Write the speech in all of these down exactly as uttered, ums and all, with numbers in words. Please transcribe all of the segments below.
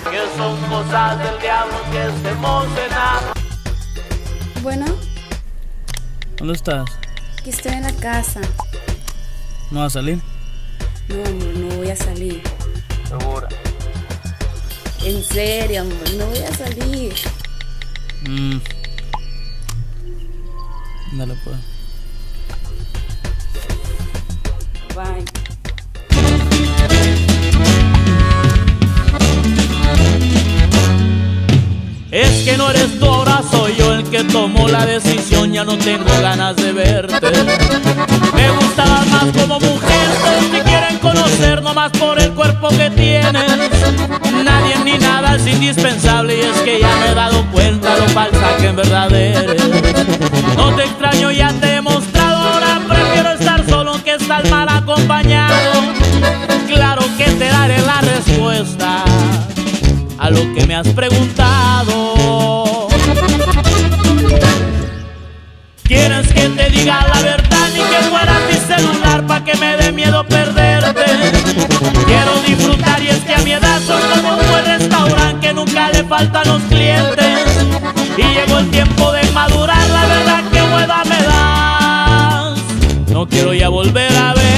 que son cosas del diablo que estemos enamorados. Bueno, ¿Dónde estás? aquí estoy en la casa. ¿No vas a salir? No, amor, no voy a salir. Segura. En serio, amor, no voy a salir. Mmm. Dale pues. Bye. Es que no eres tú, ahora soy yo el que tomó la decisión. Ya no tengo ganas de verte. Me gustabas más como mujer. Todos te quieren conocer nomás por el cuerpo que tienes. Nadie ni nada es indispensable. Y es que ya me he dado cuenta lo falsa que en verdad eres. No te extraño, ya te he demostrado. Ahora prefiero estar solo que estar mal acompañado. Claro que te daré la respuesta a lo que me has preguntado. ¿Quieres que te diga la verdad? Ni que fuera mi celular pa' que me dé miedo perderte. Quiero disfrutar y es que a mi edad soy como un buen restaurante que nunca le faltan los clientes. Y llegó el tiempo de madurar, la verdad que hueva me das. No quiero ya volver a verte.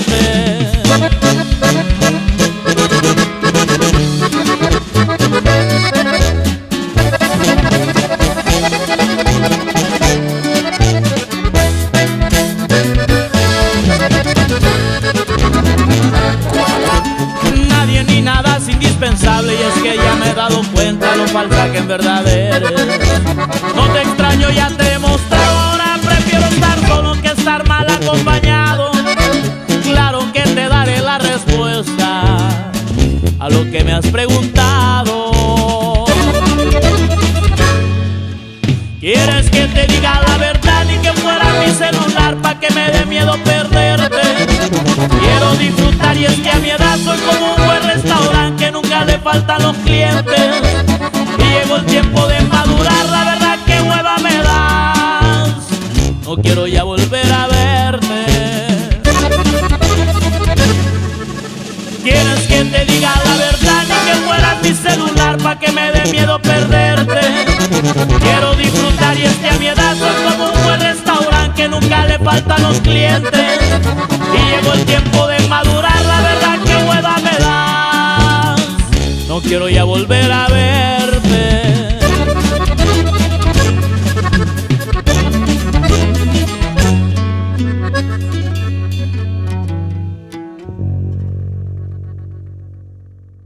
Nadie ni nada es indispensable. Y es que ya me he dado cuenta lo falsa que en verdad eres. No te extraño, ya te he demostrado. Ahora prefiero estar solo que estar mal acompañado. Claro que te daré la respuesta a lo que me has preguntado. ¿Quieres que te diga la verdad? Ni que fuera mi celular pa' que me dé miedo perderte. Quiero disfrutar y es que a mi edad soy como un buen restaurante que nunca le faltan los clientes. Y llegó el tiempo de madurar, la verdad que hueva me das. No quiero ya volver a verte. ¿Quieres que te diga la verdad? Ni que fuera mi celular pa' que me dé miedo perderte. Quiero disfrutar y es que a mi edad soy como un buen restaurante que nunca le faltan los clientes. Y llegó el tiempo de madurar, la verdad que hueva me das. No quiero ya volver a verte.